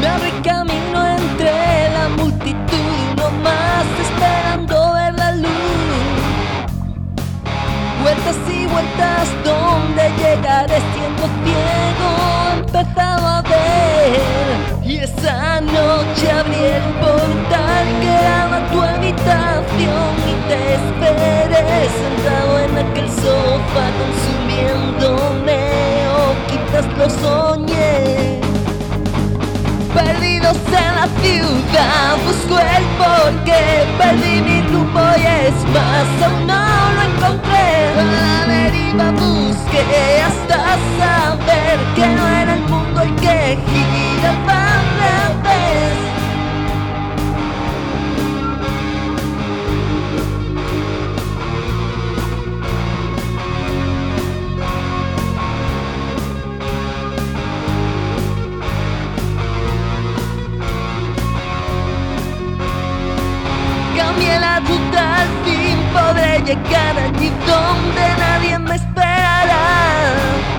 Me recamino entre la multitud, uno más esperando ver la luz. Vueltas y vueltas, donde llegaré siendo ciego, empezaba a ver. Y esa noche abrí el portal que daba a tu habitación y te esperé sentado en aquel sofá consumiéndome, o quizás lo soñé. Perdidos en la ciudad, busco el porqué, perdí mi rumbo y es más, aún no lo encontré. A la deriva busqué hasta saber que no era el mundo el que giraba al revés. Cambié la ruta, al fin podré llegar allí donde nadie me esperará.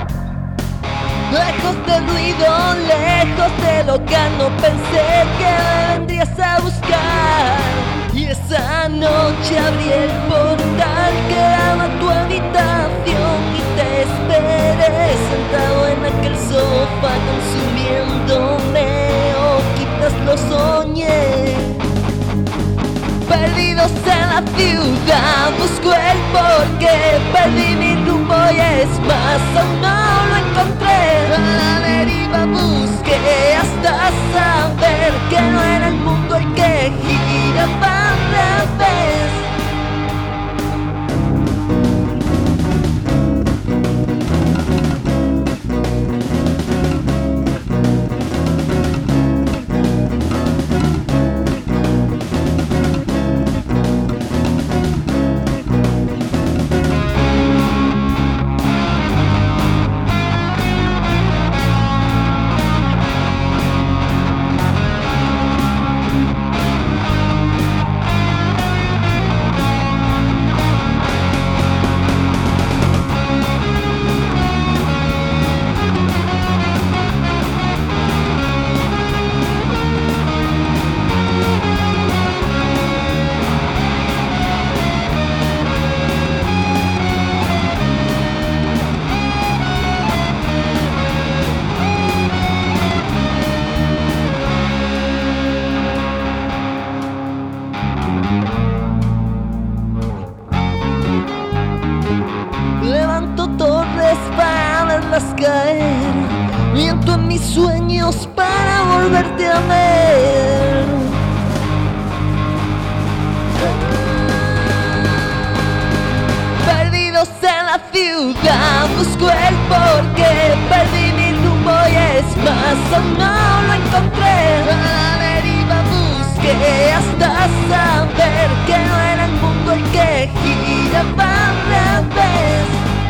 Lejos del ruido, lejos del hogar, no pensé que me vendrías a buscar. Y esa noche abrí el portal que daba a tu habitación y te esperé sentado en aquel sofá consumiéndome, o quizás lo soñé. Perdidos en la ciudad, busco el porqué, perdí mi rumbo y es más, aún no lo encontré. A la deriva busqué hasta saber que no era el mundo el que giraba al revés. Levanto torres para verlas caer, miento en mis sueños para volverte a ver. Perdidos en la ciudad, busco el porqué, perdí mi rumbo y es más, aún no lo encontré. A la deriva busqué hasta saber que no era el mundo el que giraba al revés.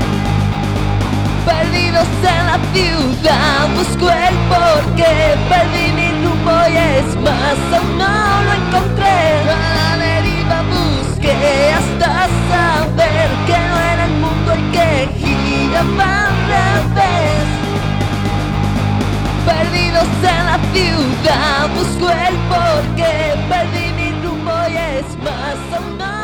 Perdidos en la ciudad, busco el porqué, perdí mi rumbo y es más, aún no lo encontré. A la deriva busqué hasta saber que no era el mundo el que giraba al revés. Perdidos en la ciudad, busco el porqué, perdí mi rumbo y es más, aún no